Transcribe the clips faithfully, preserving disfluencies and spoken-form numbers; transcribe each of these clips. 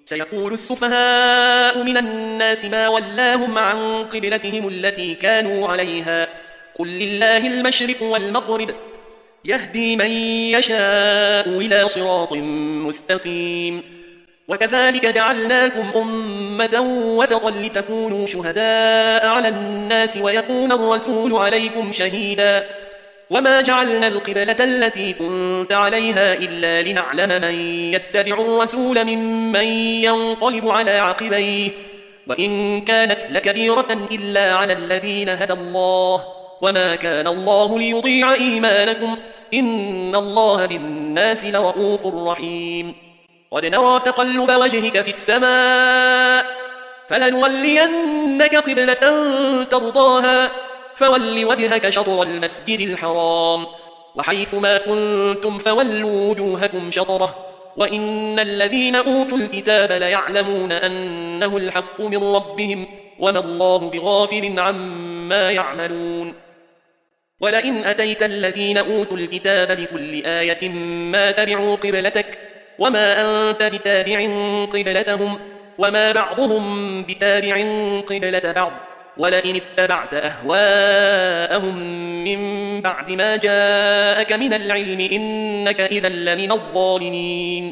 سيقول السفهاء من الناس ما ولاهم عن قبلتهم التي كانوا عليها قل لله المشرق والمغرب يهدي من يشاء إلى صراط مستقيم وكذلك جعلناكم أمة وسطا لتكونوا شهداء على الناس ويكون الرسول عليكم شهيدا وما جعلنا القبلة التي كنت عليها إلا لنعلم من يتبع الرسول ممن ينقلب على عقبيه وإن كانت لكبيرة إلا على الذين هدى الله وما كان الله ليضيع إيمانكم إن الله بالناس لرؤوف رحيم قد نرى تقلب وجهك في السماء فلنولينك قبلة ترضاها فول وجهك شطر المسجد الحرام وحيث ما كنتم فولوا وجوهكم شطره وإن الذين أوتوا الكتاب ليعلمون أنه الحق من ربهم وما الله بغافل عما يعملون ولئن أتيت الذين أوتوا الكتاب بكل آية ما تبعوا قبلتك وما أنت بتابع قبلتهم وما بعضهم بتابع قبلة بعض ولئن اتبعت أهواءهم من بعد ما جاءك من العلم إنك إذا لمن الظالمين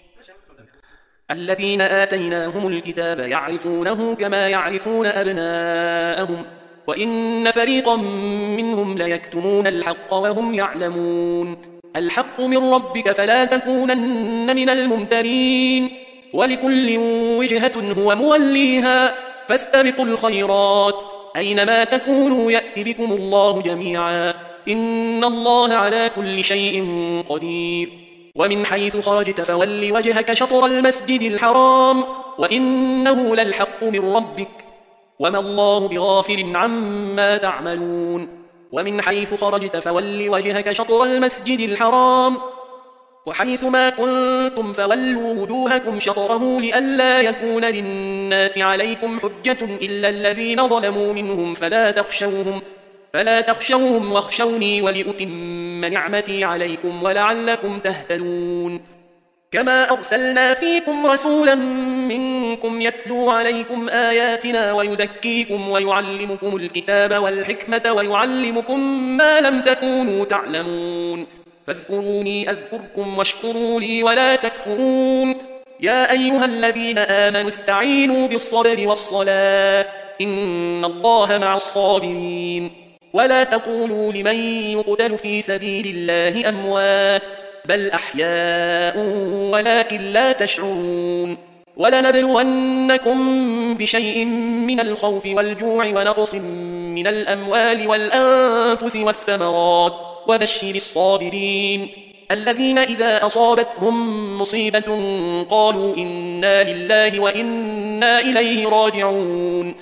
الذين آتيناهم الكتاب يعرفونه كما يعرفون أبناءهم وإن فريقا منهم ليكتمون الحق وهم يعلمون الحق من ربك فلا تكونن من الممترين ولكل وجهة هو موليها فاستبقوا الخيرات أينما تكونوا يأتي بكم الله جميعا إن الله على كل شيء قدير ومن حيث خرجت فول وجهك شطر المسجد الحرام وإنه للحق من ربك وما الله بغافل عما تعملون ومن حيث خرجت فول وجهك شطر المسجد الحرام وحيث ما كنتم فولوا وجوهكم شطره لئلا يكون للناس عليكم حجة إلا الذين ظلموا منهم فلا تخشوهم فلا تخشوهم واخشوني ولأتم نعمتي عليكم ولعلكم تهتدون كما أرسلنا فيكم رسولا منكم يتلو عليكم آياتنا ويزكيكم ويعلمكم الكتاب والحكمة ويعلمكم ما لم تكونوا تعلمون فاذكروني أذكركم واشكروا لي ولا تكفرون يا أيها الذين آمنوا استعينوا بالصبر والصلاة إن الله مع الصابرين ولا تقولوا لمن يقتل في سبيل الله أموات بل أحياء ولكن لا تشعرون ولنبلونكم بشيء من الخوف والجوع ونقص من الأموال والأنفس والثمرات وبشر الصابرين الذين إذا أصابتهم مصيبة قالوا إنا لله وإنا إليه راجعون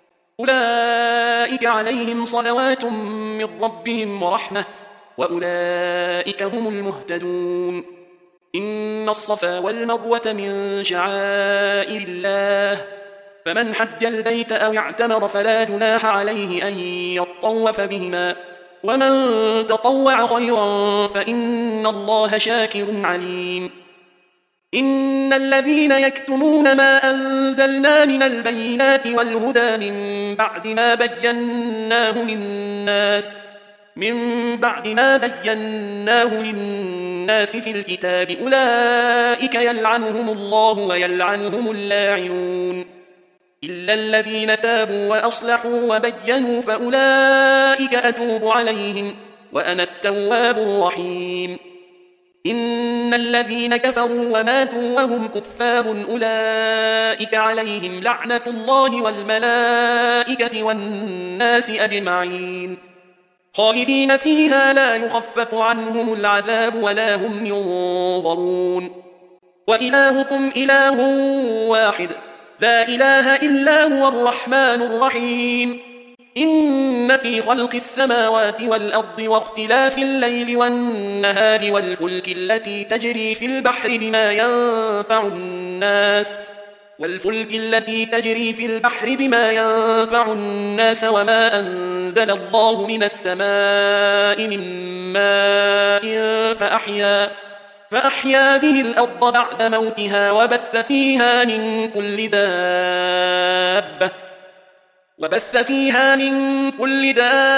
أولئك عليهم صلوات من ربهم ورحمة وأولئك هم المهتدون إن الصفا والمروة من شعائر الله فمن حج البيت أو اعتمر فلا جناح عليه أن يطوف بهما ومن تطوع خيرا فإن الله شاكر عليم إن الذين يكتمون ما أنزلنا من البينات والهدى من بعد ما بيناه للناس من بعد ما بيناه للناس في الكتاب أولئك يلعنهم الله ويلعنهم اللاعنون إلا الذين تابوا وأصلحوا وبينوا فأولئك أتوب عليهم وأنا التواب الرحيم إن الذين كفروا وماتوا وهم كفار أولئك عليهم لعنة الله والملائكة والناس أجمعين خالدين فيها لا يخفف عنهم العذاب ولا هم ينظرون وإلهكم إله واحد لا إله إلا هو الرحمن الرحيم إن في خلق السماوات والأرض واختلاف الليل والنهار والفلك التي تجري في البحر بما ينفع الناس والفلك التي تجري في البحر بما ينفع الناس وما أنزل الله من السماء من ماء فأحيا فأحيا به الأرض بعد موتها وبث فيها من كل دابة وبث فيها من كل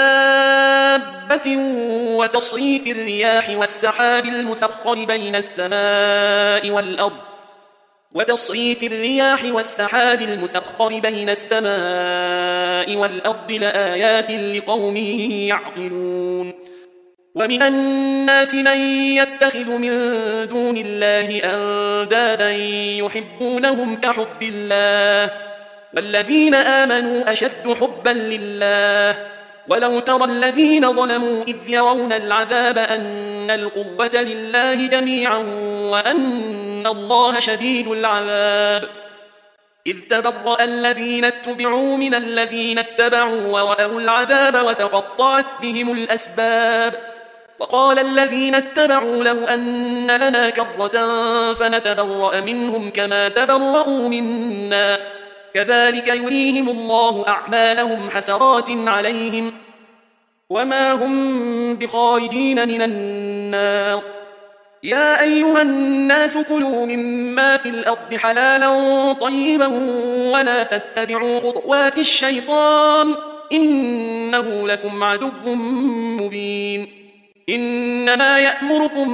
دابة وتصريف الرياح والسحاب المسخر بين السماء والأرض وتصريف الرياح والسحاب المسخر بين السماء والأرض لآيات لقوم يعقلون ومن الناس من يتخذ من دون الله أندادا يحبونهم كحب الله والذين آمنوا أشد حبا لله ولو ترى الذين ظلموا إذ يرون العذاب أن القوة لله جميعا وأن الله شديد العذاب إذ تبرأ الذين اتبعوا من الذين اتبعوا ورأوا العذاب وتقطعت بهم الأسباب وقال الذين اتبعوا لو أن لنا كرة فنتبرأ منهم كما تبرأوا منا كذلك يريهم الله أعمالهم حسرات عليهم وما هم بخارجين من النار يا أيها الناس كلوا مما في الأرض حلالا طيبا ولا تتبعوا خطوات الشيطان إنه لكم عدو مبين إنما يأمركم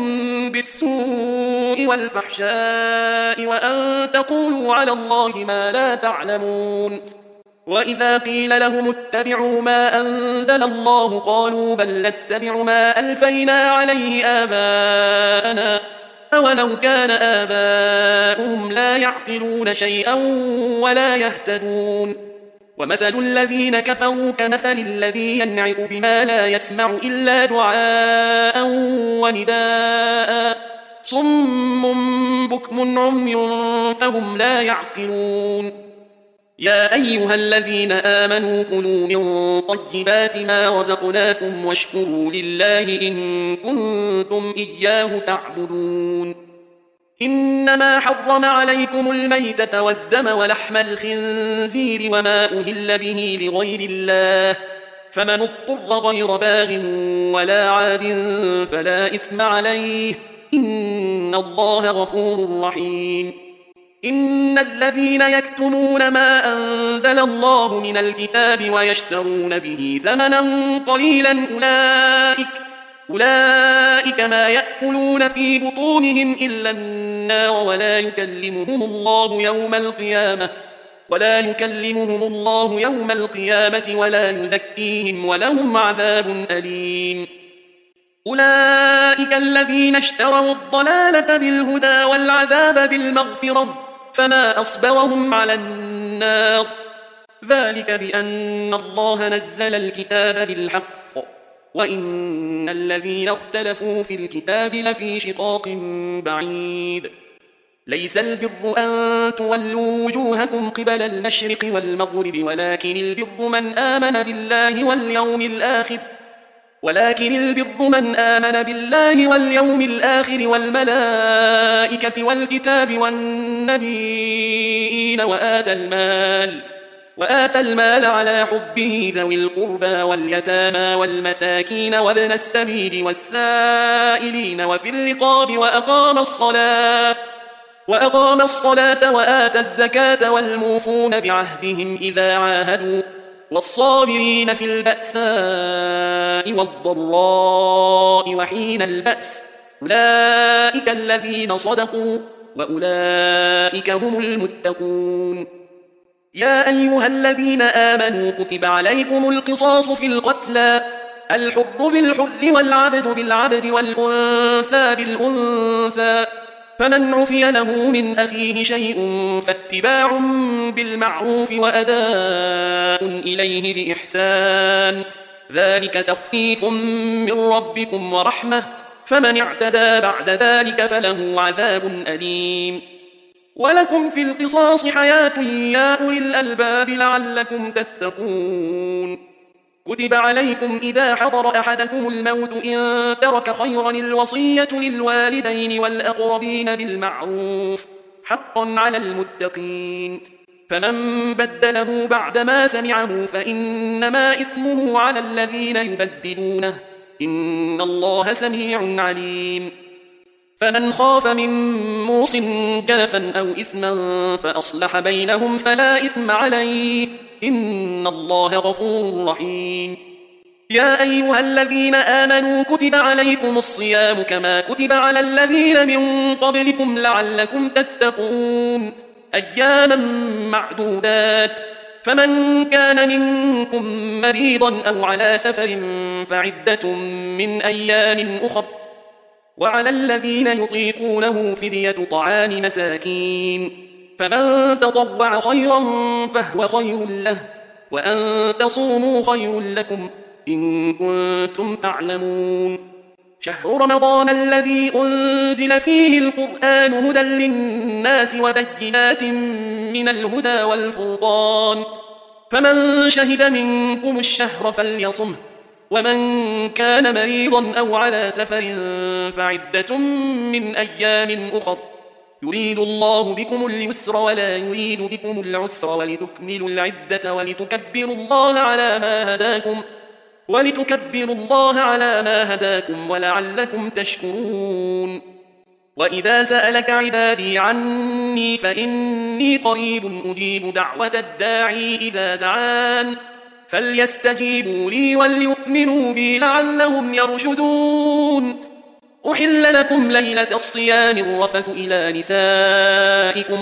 بالسوء والفحشاء وأن تقولوا على الله ما لا تعلمون وإذا قيل لهم اتبعوا ما أنزل الله قالوا بل نتبع ما ألفينا عليه آباءنا أولو كان آباؤهم لا يعقلون شيئا ولا يهتدون ومثل الذين كفروا كمثل الذي ينعق بما لا يسمع إلا دعاء ونداء صم بكم عمي فهم لا يعقلون يا أيها الذين آمنوا كلوا من طيبات ما رزقناكم واشكروا لله إن كنتم إياه تعبدون إنما حرم عليكم الميتة والدم ولحم الخنزير وما أهل به لغير الله فمن اضطر غير باغ ولا عاد فلا إثم عليه إن الله غفور رحيم إن الذين يكتمون ما أنزل الله من الكتاب ويشترون به ثمنا قليلا أولئك أولئك ما يأكلون في بطونهم إلا النار ولا يكلمهم الله يوم القيامة ولا يكلمهم الله يوم القيامة ولا يزكيهم ولهم عذاب أليم أولئك الذين اشتروا الضلالة بالهدى والعذاب بالمغفرة فما أصبرهم على النار ذلك بأن الله نزل الكتاب بالحق وإن الذين اختلفوا في الكتاب لفي شقاق بعيد ليس البر أن تولوا وجوهكم قبل المشرق والمغرب ولكن البر من آمن بالله واليوم الآخر ولكن البر من آمن بالله واليوم الآخر والملائكة والكتاب والنبيين وآتى المال وآتى المال على حبه ذوي القربى واليتامى والمساكين وابن السبيل والسائلين وفي الرقاب وأقام الصلاة وأقام الصلاة وآتى الزكاة والموفون بعهدهم إذا عاهدوا والصابرين في البأساء والضراء وحين البأس أولئك الذين صدقوا وأولئك هم المتقون يا أيها الذين آمنوا كتب عليكم القصاص في القتلى الحر بالحر والعبد بالعبد والأنثى بالأنثى فمن عفي له من أخيه شيء فاتباع بالمعروف وأداء إليه بإحسان ذلك تخفيف من ربكم ورحمة فمن اعتدى بعد ذلك فله عذاب أليم ولكم في القصاص حياة يا أولي الألباب لعلكم تتقون كتب عليكم إذا حضر أحدكم الموت إن ترك خيرا الوصية للوالدين والأقربين بالمعروف حقا على المتقين فمن بدله بعدما سمعه فإنما إثمه على الذين يبدلونه إن الله سميع عليم فمن خاف من موص جنفا أو إثما فأصلح بينهم فلا إثم عليه إن الله غفور رحيم. يا أيها الذين آمنوا كتب عليكم الصيام كما كتب على الذين من قبلكم لعلكم تتقون أياما معدودات فمن كان منكم مريضا أو على سفر فعدة من أيام أخر وعلى الذين يطيقونه فدية طعام مساكين فمن تطوع خيرا فهو خير له وأن تصوموا خير لكم إن كنتم تعلمون. شهر رمضان الذي أنزل فيه القرآن هدى للناس وبينات من الهدى والفرقان فمن شهد منكم الشهر فليصمه ومن كان مريضا أو على سفر فعدة من أيام أخر يريد الله بكم اليسر ولا يريد بكم العسر ولتكملوا العدة ولتكبروا الله على ما هداكم ولتكبروا الله على ما هداكم ولعلكم تشكرون. وإذا سألك عبادي عني فإني قريب أجيب دعوة الداعي إذا دعان فليستجيبوا لي وليؤمنوا بي لعلهم يرشدون. أحل لكم ليلة الصيام الرفث إلى نسائكم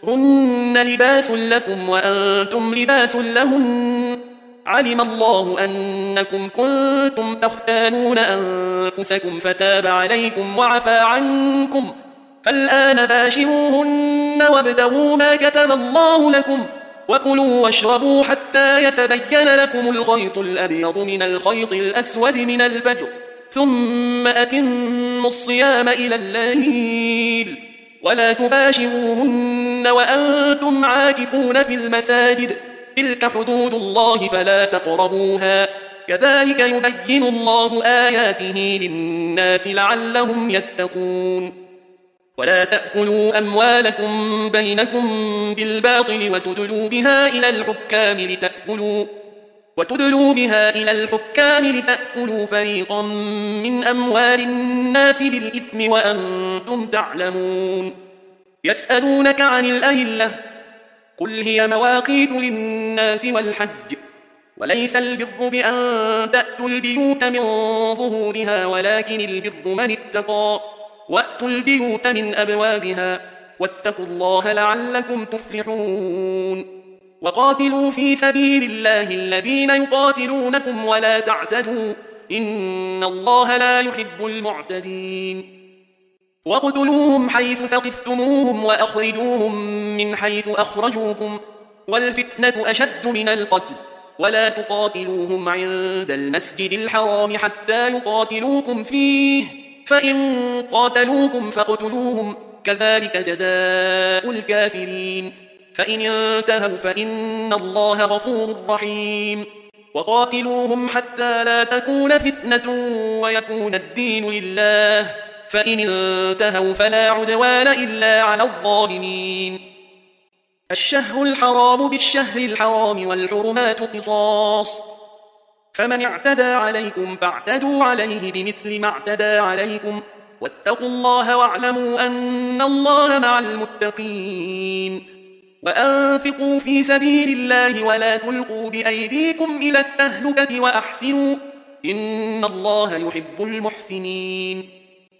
هن لباس لكم وأنتم لباس لهن علم الله أنكم كنتم تختانون أنفسكم فتاب عليكم وعفى عنكم فالآن باشروهن وابتغوا ما كتب الله لكم وكلوا واشربوا حتى يتبين لكم الخيط الأبيض من الخيط الأسود من الفجر ثم أتموا الصيام إلى الليل ولا تباشروهن وأنتم عاكفون في المساجد تلك حدود الله فلا تقربوها كذلك يبين الله آياته للناس لعلهم يتقون. ولا تأكلوا أموالكم بينكم بالباطل وتدلوا بها إلى الحكام لتأكلوا وتدلوا بها إلى الحكام لتأكلوا فريقا من أموال الناس بالإثم وأنتم تعلمون. يسألونك عن الأهلة قل هي مواقيت للناس والحج وليس البر بأن تأتوا البيوت من ظهورها ولكن البر من اتقى وأتوا البيوت من أبوابها واتقوا الله لعلكم تفلحون. وقاتلوا في سبيل الله الذين يقاتلونكم ولا تعتدوا إن الله لا يحب المعتدين. واقتلوهم حيث ثقفتموهم وأخرجوهم من حيث أخرجوكم والفتنة أشد من القتل ولا تقاتلوهم عند المسجد الحرام حتى يقاتلوكم فيه فإن قاتلوكم فاقتلوهم كذلك جزاء الكافرين فإن انتهوا فإن الله غفور رحيم. وقاتلوهم حتى لا تكون فتنة ويكون الدين لله فإن انتهوا فلا عدوان إلا على الظالمين. الشهر الحرام بالشهر الحرام والحرمات قصاص فمن اعتدى عليكم فاعتدوا عليه بمثل ما اعتدى عليكم واتقوا الله واعلموا أن الله مع المتقين. وأنفقوا في سبيل الله ولا تلقوا بأيديكم إلى التهلكة وأحسنوا إن الله يحب المحسنين.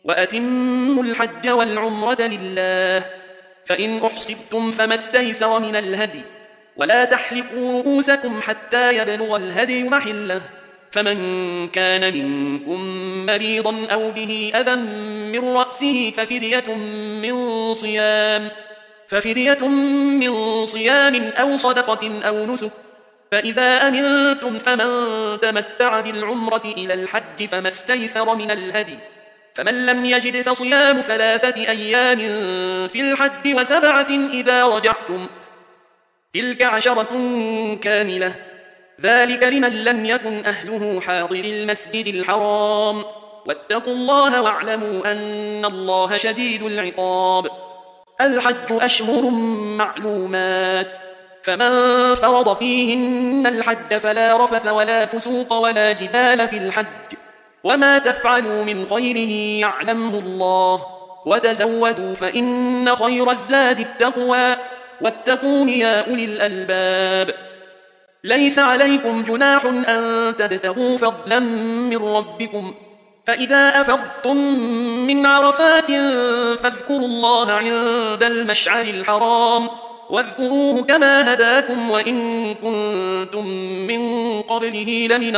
وأتموا الحج والعمرة لله فإن أحصرتم فما استيسر من الهدي ولا تحلقوا رؤوسكم حتى يبلغ الهدي محله فمن كان منكم مريضا أو به أذى من رأسه ففدية من صيام ففدية من صيام أو صدقة أو نسك فإذا أمنتم فمن تمتع بالعمرة إلى الحج فما استيسر من الهدي فمن لم يجد فصيام ثلاثة أيام في الحج وسبعة إذا رجعتم تلك عشرة كاملة ذلك لمن لم يكن أهله حاضر المسجد الحرام واتقوا الله واعلموا أن الله شديد العقاب. الحج أشهر معلومات فمن فرض فيهن الحج فلا رفث ولا فسوق ولا جدال في الحج وما تفعلوا من خير يعلمه الله وتزودوا فإن خير الزاد التقوى واتقون يا أولي الألباب. ليس عليكم جناح أن تبتغوا فضلا من ربكم، فإذا أفضتم من عرفات فاذكروا الله عند المشعر الحرام واذكروه كما هداكم وإن كنتم من قبله لمن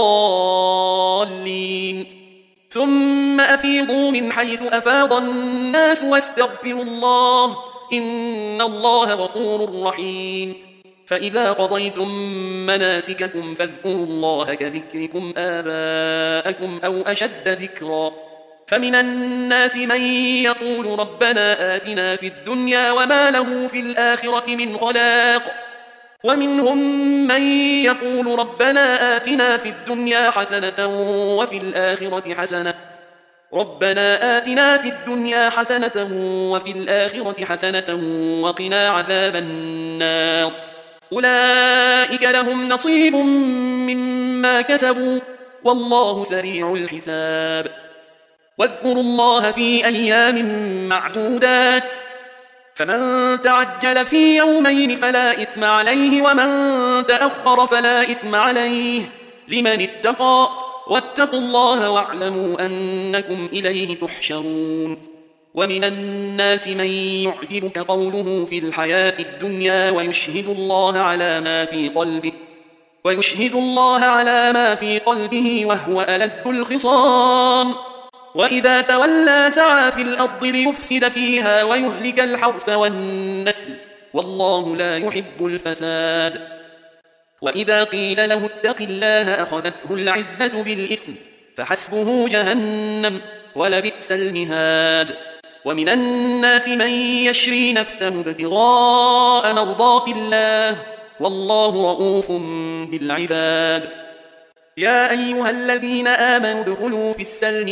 الضالين. ثم أفيضوا من حيث أفاض الناس واستغفروا الله إن الله غفور رحيم. فإذا قضيتم مناسككم فاذكروا الله كذكركم آباءكم أو أشد ذكرا. فمن الناس من يقول ربنا آتنا في الدنيا وما له في الآخرة من خلاق، ومنهم من يقول ربنا آتنا في الدنيا حسنة وفي الآخرة حسنة ربنا آتنا في الدنيا حسنة وفي الآخرة حسنة وقنا عذاب النار. أولئك لهم نصيب مما كسبوا والله سريع الحساب. واذكروا الله في أيام معدودات، فمن تعجل في يومين فلا إثم عليه ومن تأخر فلا إثم عليه لمن اتقى واتقوا الله واعلموا أنكم إليه تحشرون. ومن الناس من يعجبك قوله في الحياة الدنيا ويشهد الله على ما في قلبه ويشهد الله على ما في قلبه وهو ألد الخصام، وإذا تولى سعى في الأرض ليفسد فيها ويهلك الحرث والنسل والله لا يحب الفساد. وإذا قيل له اتق الله أخذته العزة بالإثم فحسبه جهنم ولبئس المهاد. ومن الناس من يشري نفسه ابتغاء مرضات الله والله رؤوف بالعباد. يا أيها الذين آمنوا ادخلوا في السلم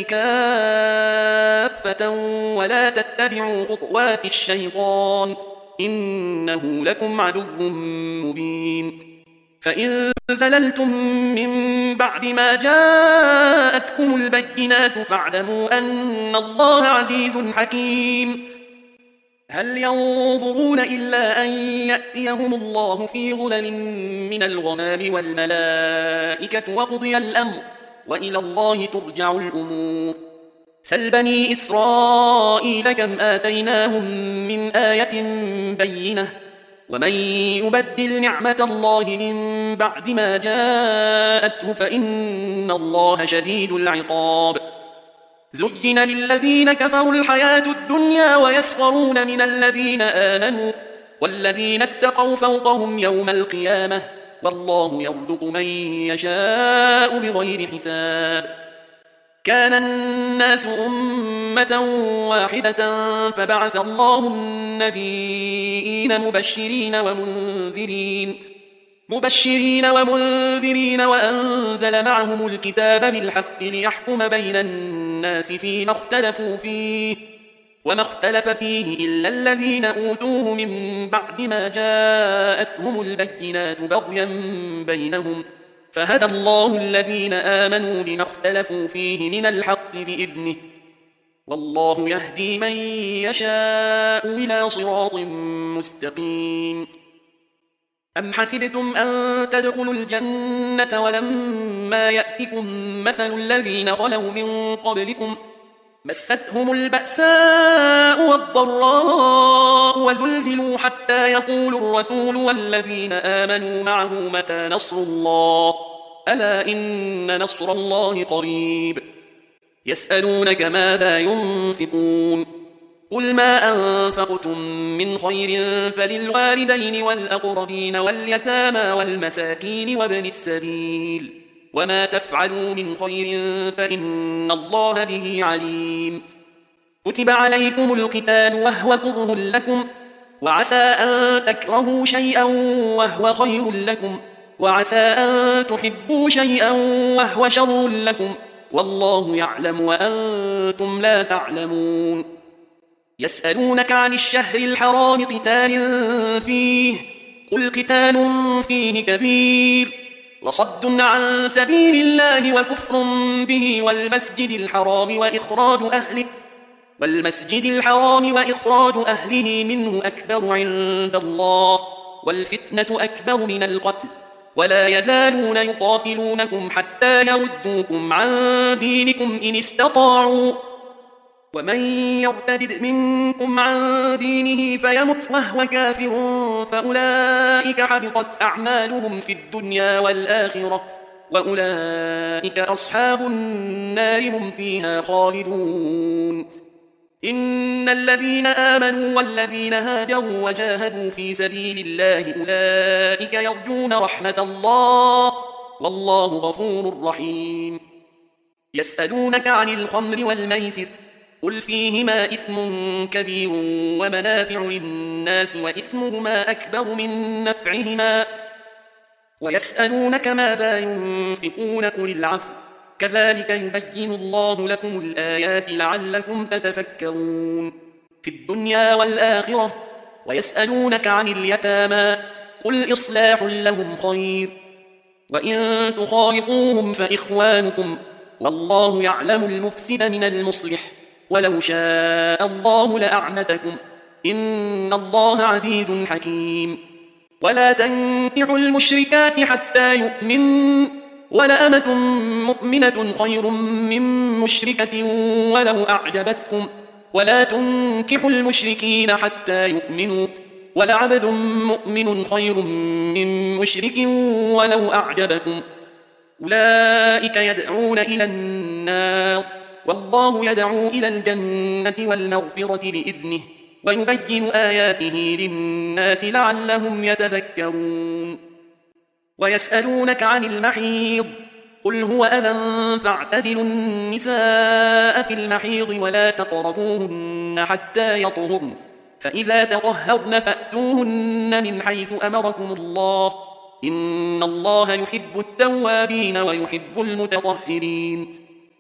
كافة ولا تتبعوا خطوات الشيطان إنه لكم عدو مبين. فإن زللتم من بعد ما جاءتكم البينات فاعلموا أن الله عزيز حكيم. هل ينظرون إلا أن يأتيهم الله في ظلل من الغمام والملائكة وقضي الأمر وإلى الله ترجع الأمور. سل بني إسرائيل كم آتيناهم من آية بينة ومن يبدل نعمة الله من بعد ما جاءته فإن الله شديد العقاب. زين للذين كفروا الحياة الدنيا ويسخرون من الذين آمنوا والذين اتقوا فوقهم يوم القيامة والله يرزق من يشاء بغير حساب. كان الناس أمة واحدة فبعث الله النبيين مبشرين ومنذرين مبشرين ومنذرين وأنزل معهم الكتاب بالحق ليحكم بين الناس فيما اختلفوا فيه وما اختلف فيه إلا الذين أوتوه من بعد ما جاءتهم البينات بغيا بينهم فهدى الله الذين آمنوا بما اختلفوا فيه من الحق بإذنه والله يهدي من يشاء إلى صراط مستقيم. أم حسبتم أن تدخلوا الجنة ولما يأتكم مثل الذين خلوا من قبلكم مستهم البأساء والضراء وزلزلوا حتى يقول الرسول والذين آمنوا معه متى نصر الله ألا إن نصر الله قريب. يسألونك ماذا ينفقون قل ما أنفقتم من خير فللوالدين والأقربين واليتامى والمساكين وابن السبيل وما تفعلوا من خير فإن الله به عليم. كتب عليكم القتال وهو كره لكم وعسى أن تكرهوا شيئا وهو خير لكم وعسى أن تحبوا شيئا وهو شر لكم والله يعلم وأنتم لا تعلمون. يسألونك عن الشهر الحرام قتال فيه قل قتال فيه كبير وصد عن سبيل الله وكفر به والمسجد الحرام وإخراج أهله والمسجد الحرام وإخراج أهله منه أكبر عند الله والفتنة أكبر من القتل ولا يزالون يقاتلونكم حتى يردوكم عن دينكم إن استطاعوا ومن يرتد منكم عن دينه فيمت وهو كافر فأولئك حبطت أعمالهم في الدنيا والآخرة وأولئك أصحاب النار هم فيها خالدون إن الذين آمنوا والذين هاجروا وجاهدوا في سبيل الله أولئك يرجون رحمة الله والله غفور رحيم يسألونك عن الخمر والميسر قل فيهما إثم كبير ومنافع للناس وإثمهما أكبر من نفعهما ويسألونك ماذا ينفقون قل العفو كذلك يبين الله لكم الآيات لعلكم تتفكرون في الدنيا والآخرة ويسألونك عن اليتامى قل إصلاح لهم خير وإن تخالطوهم فإخوانكم والله يعلم المفسد من المصلح ولو شاء الله لأعنتكم إن الله عزيز حكيم ولا تنكحوا المشركات حتى يؤمنوا ولأمة مؤمنة خير من مشركة ولو أعجبتكم ولا تنكحوا المشركين حتى يؤمنوا ولعبد مؤمن خير من مشرك ولو أعجبكم أولئك يدعون إلى النار والله يدعو إلى الجنة والمغفرة بإذنه ويبين آياته للناس لعلهم يتذكرون ويسألونك عن المحيض قل هو أذى فاعتزلوا النساء في المحيض ولا تقربوهن حتى يطهرن فإذا تطهرن فأتوهن من حيث أمركم الله إن الله يحب التوابين ويحب المتطهرين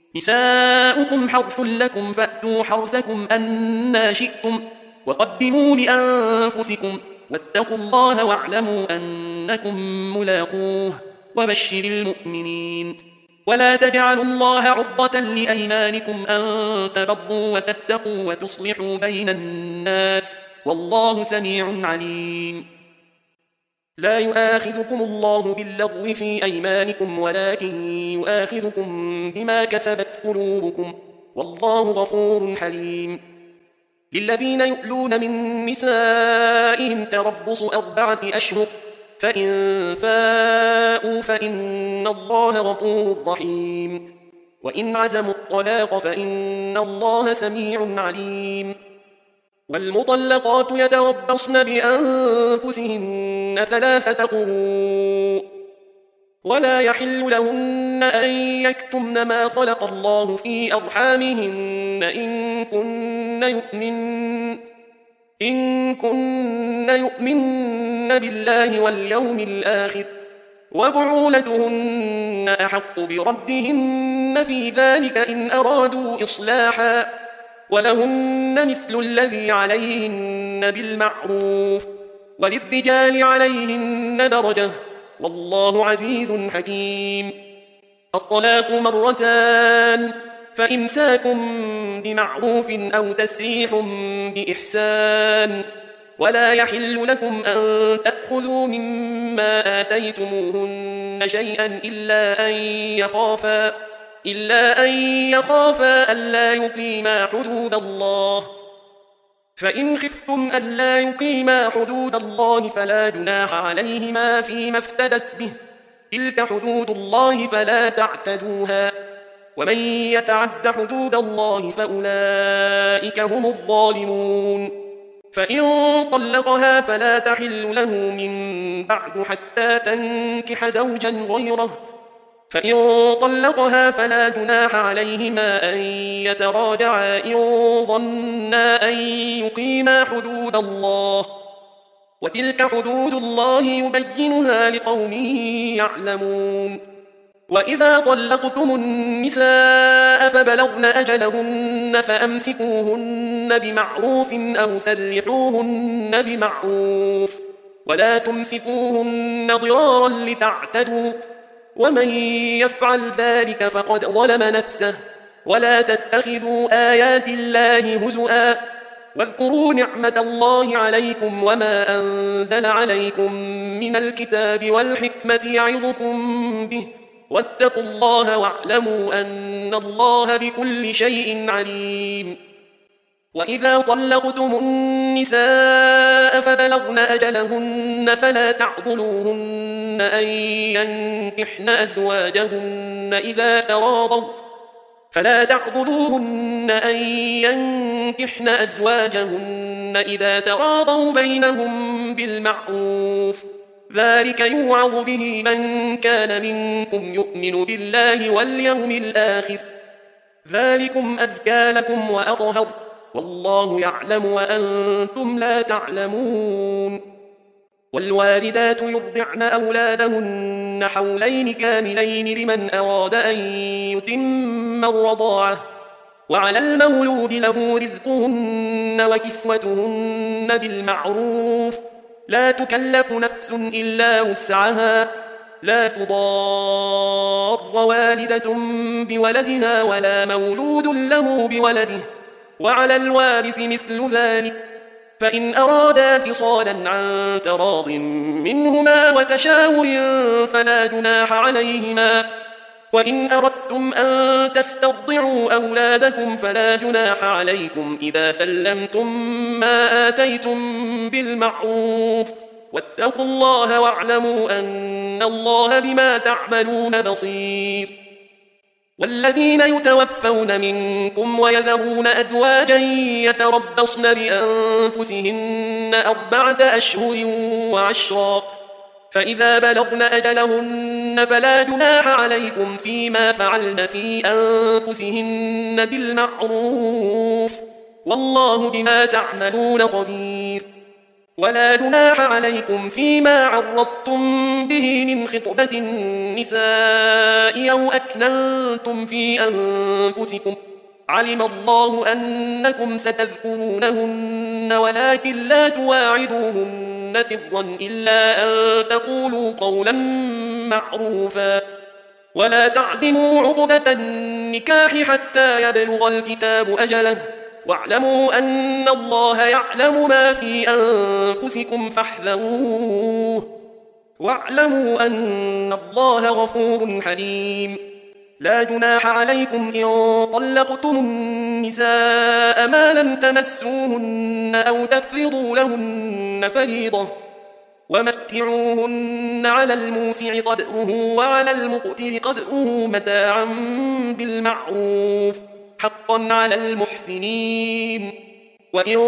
نساؤكم حرث لكم فأتوا حرثكم أنى شئتم وقدموا لأنفسكم واتقوا الله واعلموا أنكم ملاقوه وبشر المؤمنين ولا تجعلوا الله عرضة لأيمانكم أن تبروا وتتقوا وتصلحوا بين الناس والله سميع عليم لا يؤاخذكم الله باللغو في أيمانكم ولكن يؤاخذكم بما كسبت قلوبكم والله غفور حليم للذين يؤلون من نسائهم تربص أربعة أشهر فإن فاءوا فإن الله غفور رحيم وإن عزموا الطلاق فإن الله سميع عليم والمطلقات يتربصن بأنفسهن ثلاثة قروء ولا يحل لهن أن يكتمن ما خلق الله في أرحامهن إن كن يؤمن إن كن يؤمن بالله واليوم الآخر وبعولتهن أحق بردهن في ذلك إن أرادوا إصلاحا ولهن مثل الذي عليهن بالمعروف وللرجال عليهن درجة والله عزيز حكيم الطلاق مرتان فإمساك بمعروف أو تسريح بإحسان ولا يحل لكم أن تأخذوا مما آتيتموهن شيئا إلا أن يخافا إلا أن يخافا ألا يقيما حدود الله فإن خفتم ألا يقيما حدود الله فلا جناح عليهما فيما افتدت به تلك حدود الله فلا تعتدوها ومن يتعد حدود الله فأولئك هم الظالمون فإن طلقها فلا تحل له من بعد حتى تنكح زوجا غيره فإن طلقها فلا جناح عليهما أن يتراجعا إن ظنا أن يقيما حدود الله وتلك حدود الله يبينها لقوم يعلمون وإذا طلقتم النساء فبلغن أجلهن فأمسكوهن بمعروف أو سرحوهن بمعروف ولا تمسكوهن ضرارا لتعتدوا ومن يفعل ذلك فقد ظلم نفسه ولا تتخذوا آيات الله هزؤا واذكروا نعمة الله عليكم وما أنزل عليكم من الكتاب والحكمة يعظكم به واتقوا الله واعلموا أن الله بكل شيء عليم. وإذا طلقتم النساء فبلغن أجلهن فلا تعضلوهن أن ينكحن أزواجهن إذا تراضوا فلا تعضلوهن أن ينكحن أزواجهن إذا تراضوا بينهم بالمعروف ذلك يوعظ به من كان منكم يؤمن بالله واليوم الآخر ذلكم أزكى لكم وأطهر والله يعلم وأنتم لا تعلمون. والوالدات يرضعن أولادهن حولين كاملين لمن أراد أن يتم الرضاعة وعلى المولود له رزقهن وكسوتهن بالمعروف لا تكلف نفس إلا وسعها لا تضار والدة بولدها ولا مولود له بولده وعلى الوارث مثل ذلك فإن أرادا فصالا عن تراض منهما وتشاور فلا جناح عليهما وإن أردتم أن تسترضعوا أولادكم فلا جناح عليكم إذا سلمتم ما آتيتم بالمعروف واتقوا الله واعلموا أن الله بما تعملون بصير. والذين يتوفون منكم ويذرون أزواجا يتربصن بأنفسهن أربعة أشهر وعشرا فإذا بلغن أجلهن فلا جناح عليكم فيما فعلن في أنفسهن بالمعروف والله بما تعملون خبير. ولا جناح عليكم فيما عرضتم به من خطبة النساء أو أكننتم في أنفسكم علم الله أنكم ستذكرونهن ولكن لا تواعدوهن سرا إلا أن تقولوا قولا معروفا ولا تعزموا عقدة النكاح حتى يبلغ الكتاب أجله واعلموا أن الله يعلم ما في أنفسكم فاحذروه واعلموا أن الله غفور حليم. لا جناح عليكم إن طلقتم النساء ما لم تمسوهن أو تفرضوا لهن فريضة ومتعوهن على الموسع قدره وعلى المقتر قدره متاعا بالمعروف حقا على المحسنين. وإن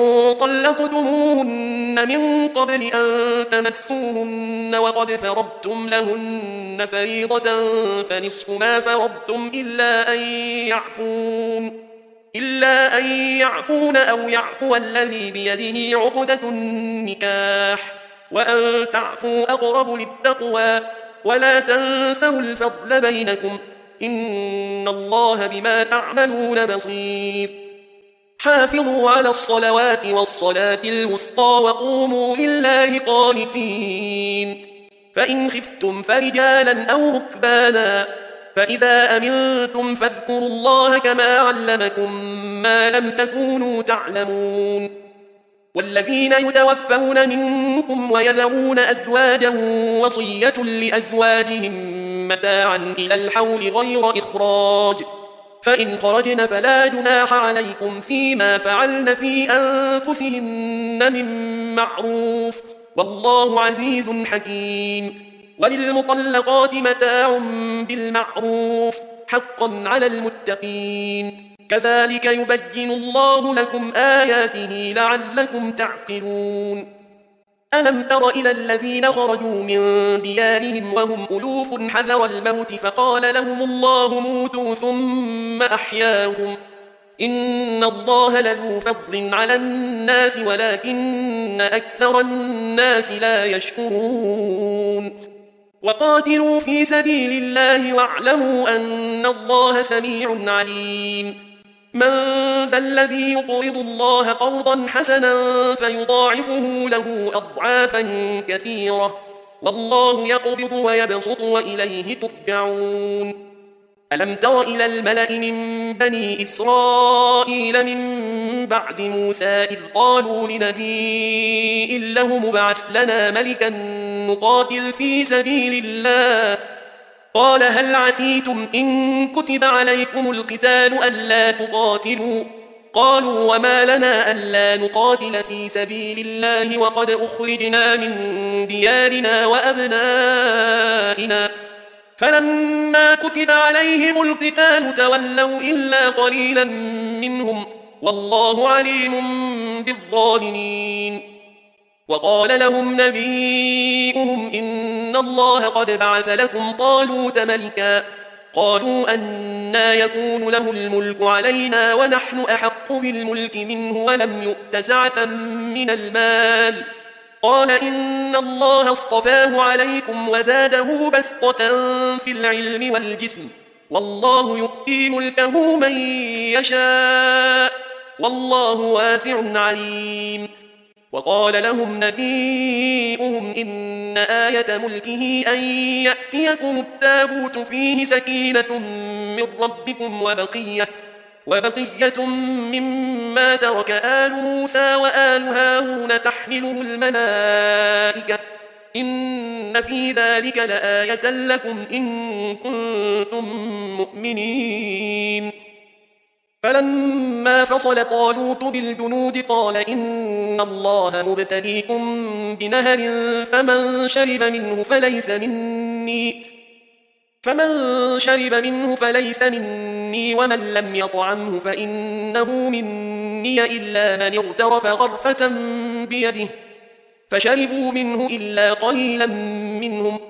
طلقتموهن من قبل أن تمسوهن وقد فرضتم لهن فريضة فنصف ما فرضتم إلا أن يعفون إلا أن يعفون أو يعفو الذي بيده عقدة النكاح وأن تعفوا أقرب للتقوى ولا تنسوا الفضل بينكم إن الله بما تعملون بصير. حافظوا على الصلوات والصلاة الوسطى وقوموا لله قانتين فإن خفتم فرجالا أو ركبانا فإذا أمنتم فاذكروا الله كما علمكم ما لم تكونوا تعلمون. والذين يتوفون منكم ويذرون أزواجا وصية لأزواجهم متاعا إلى الحول غير إخراج فإن خرجن فلا جناح عليكم فيما فعلن في أنفسهن من معروف والله عزيز حكيم. وللمطلقات متاع بالمعروف حقا على المتقين كذلك يبين الله لكم آياته لعلكم تعقلون. ألم تر إلى الذين خرجوا من ديارهم وهم ألوف حذر الموت فقال لهم الله موتوا ثم أحياهم إن الله لذو فضل على الناس ولكن أكثر الناس لا يشكرون. وقاتلوا في سبيل الله واعلموا أن الله سميع عليم. من ذا الذي يقرض الله قرضا حسنا فيضاعفه له أضعافا كثيرة والله يقبض ويبسط وإليه ترجعون. ألم تر إلى الملأ من بني إسرائيل من بعد موسى إذ قالوا لنبي له مبعث لنا ملكا نقاتل في سبيل الله قال هل عسيتم إن كتب عليكم القتال ألا تقاتلوا قالوا وما لنا ألا نقاتل في سبيل الله وقد أخرجنا من ديارنا وأبنائنا فلما كتب عليهم القتال تولوا إلا قليلا منهم والله عليم بالظالمين وقال لهم نبيئهم إن الله قد بعث لكم طالوت ملكا قالوا أنى يكون له الملك علينا ونحن أحق بالملك منه ولم يؤت سعة من المال قال إن الله اصطفاه عليكم وزاده بسطة في العلم والجسم والله يؤتي ملكه من يشاء والله واسع عليم وقال لهم نبيئهم إن آية ملكه أن يأتيكم التابوت فيه سكينة من ربكم وبقية, وبقية مما ترك آل موسى وآل هارون تحمله الملائكة إن في ذلك لآية لكم إن كنتم مؤمنين فلما فصل طالوت بالجنود قال إن الله مبتليكم بنهر فمن شرب منه فليس مني فمن شرب منه فليس مني ومن لم يطعمه فإنه مني إلا من اغترف غرفة بيده فشربوا منه إلا قليلا منهم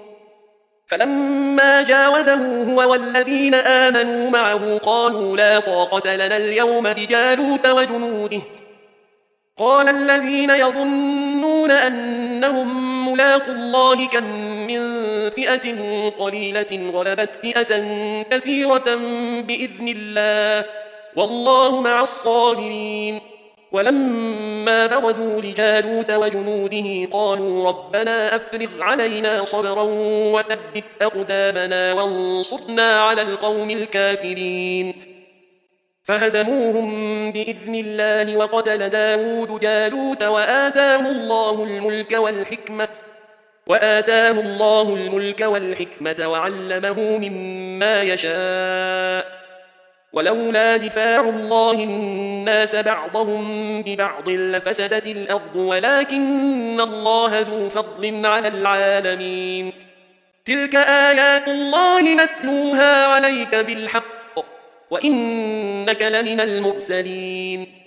فلما جاوزه هو والذين آمنوا معه قالوا لا طاقة لنا اليوم بجالوت وجنوده قال الذين يظنون أنهم ملاقوا الله كم من فئة قليلة غلبت فئة كثيرة بإذن الله والله مع الصابرين ولما برزوا لجالوت وجنوده قالوا ربنا أفرغ علينا صبرا وثبت أقدامنا وانصرنا على القوم الكافرين فهزموهم بإذن الله وقتل داود جالوت وآتاه الله الملك والحكمة وآتاه الله الملك والحكمة وعلمه مما يشاء ولولا دفاع الله الناس بعضهم ببعض لفسدت الأرض ولكن الله ذو فضل على العالمين تلك آيات الله نتلوها عليك بالحق وإنك لمن المرسلين